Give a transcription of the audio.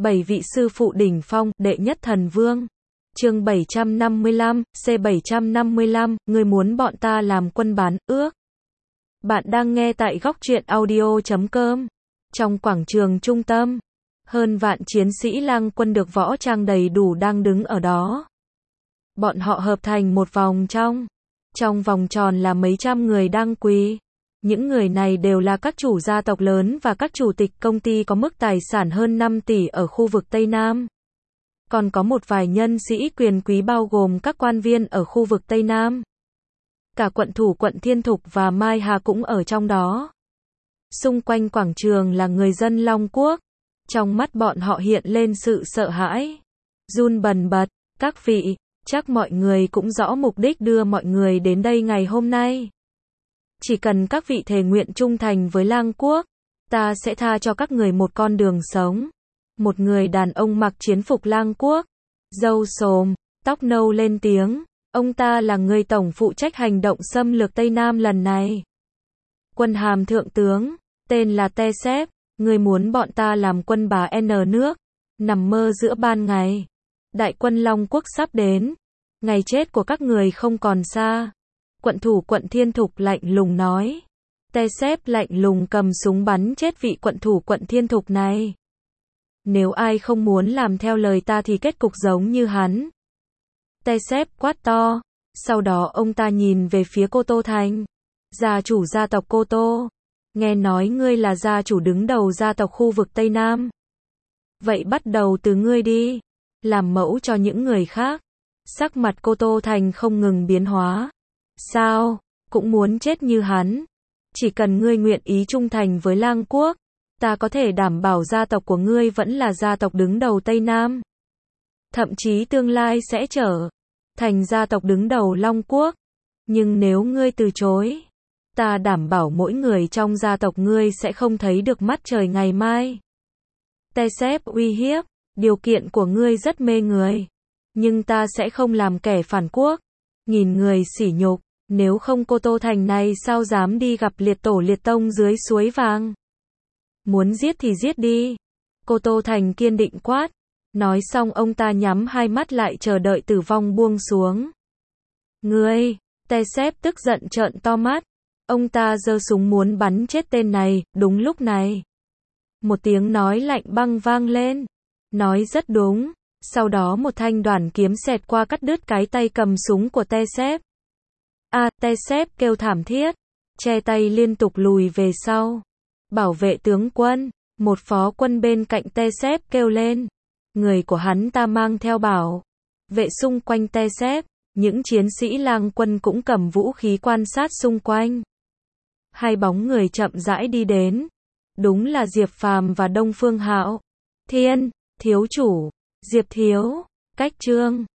7 vị sư phụ đỉnh phong, đệ nhất thần vương. Chương 755, C755, ngươi muốn bọn ta làm quân bán ước. Bạn đang nghe tại góc truyện audio.com. Trong quảng trường trung tâm, hơn vạn chiến sĩ lang quân được võ trang đầy đủ đang đứng ở đó. Bọn họ hợp thành một vòng trong vòng tròn là mấy trăm người đang quỳ. Những người này đều là các chủ gia tộc lớn và các chủ tịch công ty có mức tài sản hơn 5 tỷ ở khu vực Tây Nam. Còn có một vài nhân sĩ quyền quý bao gồm các quan viên ở khu vực Tây Nam. Cả quận thủ quận Thiên Thục và Mai Hà cũng ở trong đó. Xung quanh quảng trường là người dân Long Quốc. Trong mắt bọn họ hiện lên sự sợ hãi, run bần bật. Các vị, chắc mọi người cũng rõ mục đích đưa mọi người đến đây ngày hôm nay. Chỉ cần các vị thề nguyện trung thành với Lang Quốc, ta sẽ tha cho các người một con đường sống. Một người đàn ông mặc chiến phục Lang Quốc, râu xồm, tóc nâu lên tiếng. Ông ta là người tổng phụ trách hành động xâm lược Tây Nam lần này. Quân hàm thượng tướng, tên là Te Sép. Người muốn bọn ta làm quân bà N nước, nằm mơ giữa ban ngày. Đại quân Long Quốc sắp đến, ngày chết của các người không còn xa. Quận thủ quận Thiên Thục lạnh lùng nói. Te Sép lạnh lùng cầm súng bắn chết vị quận thủ quận Thiên Thục này. Nếu ai không muốn làm theo lời ta thì kết cục giống như hắn. Te Sép quát to. Sau đó ông ta nhìn về phía Cô Tô Thành, gia chủ gia tộc Cô Tô. Nghe nói ngươi là gia chủ đứng đầu gia tộc khu vực Tây Nam. Vậy bắt đầu từ ngươi đi, làm mẫu cho những người khác. Sắc mặt Cô Tô Thành không ngừng biến hóa. Sao, cũng muốn chết như hắn? Chỉ cần ngươi nguyện ý trung thành với Lang Quốc, ta có thể đảm bảo gia tộc của ngươi vẫn là gia tộc đứng đầu Tây Nam. Thậm chí tương lai sẽ trở thành gia tộc đứng đầu Long Quốc. Nhưng nếu ngươi từ chối, ta đảm bảo mỗi người trong gia tộc ngươi sẽ không thấy được mắt trời ngày mai. Te Sép uy hiếp, điều kiện của ngươi rất mê người, nhưng ta sẽ không làm kẻ phản quốc, nghìn người sỉ nhục. Nếu không Cô Tô Thành này sao dám đi gặp liệt tổ liệt tông dưới suối vàng? Muốn giết thì giết đi. Cô Tô Thành kiên định quát. Nói xong ông ta nhắm hai mắt lại chờ đợi tử vong buông xuống. Ngươi, Te Sép tức giận trợn to mắt. Ông ta giơ súng muốn bắn chết tên này. Đúng lúc này, một tiếng nói lạnh băng vang lên. Nói rất đúng. Sau đó một thanh đoản kiếm xẹt qua cắt đứt cái tay cầm súng của Te Sép. Te Sép kêu thảm thiết, che tay liên tục lùi về sau. Bảo vệ tướng quân, một phó quân bên cạnh Te Sép kêu lên. Người của hắn ta mang theo bảo vệ xung quanh Te Sép. Những chiến sĩ lang quân cũng cầm vũ khí quan sát xung quanh. Hai bóng người chậm rãi đi đến. Đúng là Diệp Phàm và Đông Phương Hạo. Thiên, thiếu chủ, Diệp thiếu, Cách Trương,